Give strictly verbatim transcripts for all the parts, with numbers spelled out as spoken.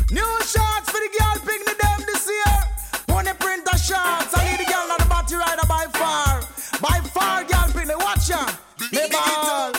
New shots for the girl pick the them this year. Pony printer shots. I need the girl on the body rider by far. By far, girl pick the watch ya. The ball.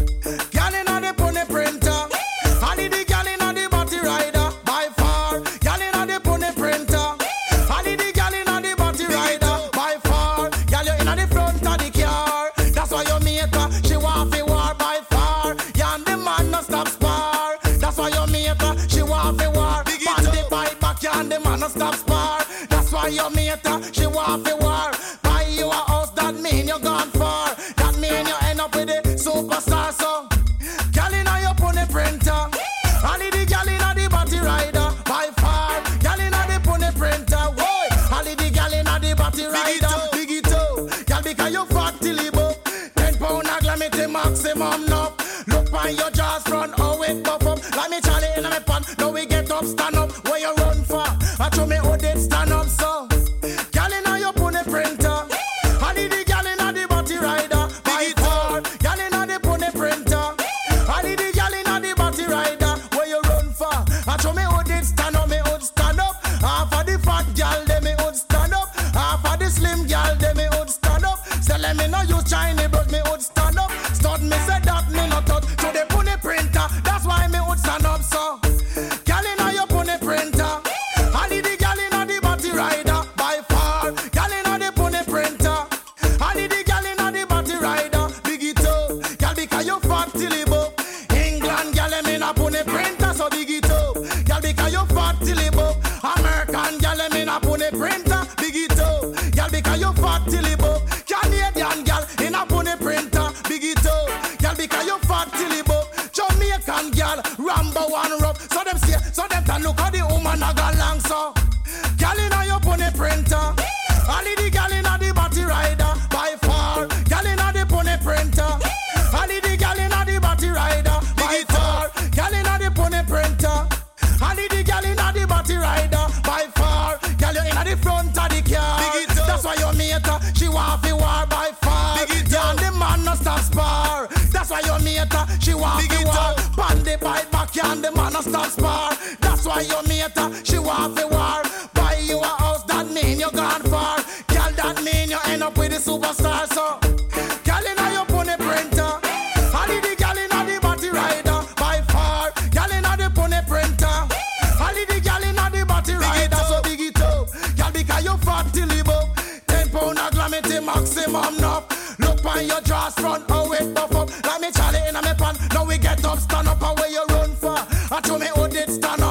Girl in on the pony printer. I need the girl in on the body rider by far. Girl in on the pony printer. I need the girl in on the body rider by far. Girl you in on the front of the car. That's why you make her. She want fi war by far. You and the man no stop spar. That's why you make her. She want fi war. Bandy bite back, you and the man no stop spar. That's why you make her. She want fi war. Buy you a house, that mean you gone far. That mean you end up with the superstar. So, girl in on your pony printer. I need the girl in on the body rider by far. Girl in on the pony printer. Whoa. I need the girl in on the body rider. Big it up. Girl because you fat till you buff. Ten pound a glamity maximum now. Look on your jaws front, oh it buff up. Like me Charlie in my pan. Now we get up, stand up. Where you run for? I show me how they stand up so. Girl in on your pony printer. I need the girl in on the body rider by far. Girl in on the pony printer. I need the girl in on the body rider. Where you run for? I show me how they stand up. Me would stand up. Half of the fat girl, they me would stand up. Half of the slim girl, they me would stand up. So let me know use Chinese, but me would stand up. Start me say that me not touch to the pony printer. That's why me would stand up so. Girl in on your pony printer. I need the girl in on the body rider by far. Girl in on the pony printer. I need the girl in on the body rider. Big it up. Girl because you fat till you buff. England girl them in a pony printer so big it up. Girl because you fat till you buff. American girl them in a pony printer. Big it up. Girl because you fat till you buff. Canadian girl in a pony printer. Big it up. Girl because you fat till you buff. Jamaican girl Rambo one rough. So them see, so them can look how the woman a go long so. Girl in a your pony printer. I need the girl in a the body rider by far. Girl in a the pony printer. I need the girl in a the body rider by far. Girl in a the pony printer. I need the girl in a the body rider by far. Girl you in a the front of the car. That's why you mate her. She want fi war by far. You and the man no stop spar. That's why you mate her. She want fi war. Bandy bite back, you and the man no stop spar. That's why you mate her. She want fi war. Buy you a house, that mean you gone far. Girl, that mean you end up with the superstar. So, girl in a your pony printer. I need the girl in a the body rider by far. Girl in a the pony printer. I need the girl in a the body rider. So big it up. Girl because you fat till you buff. Ten pound a glamity maximum now. Look on your jaws front, oh it buff up. Like me Charlie in a me pan. Now we get up, stand up and where you run for. I show me how did stand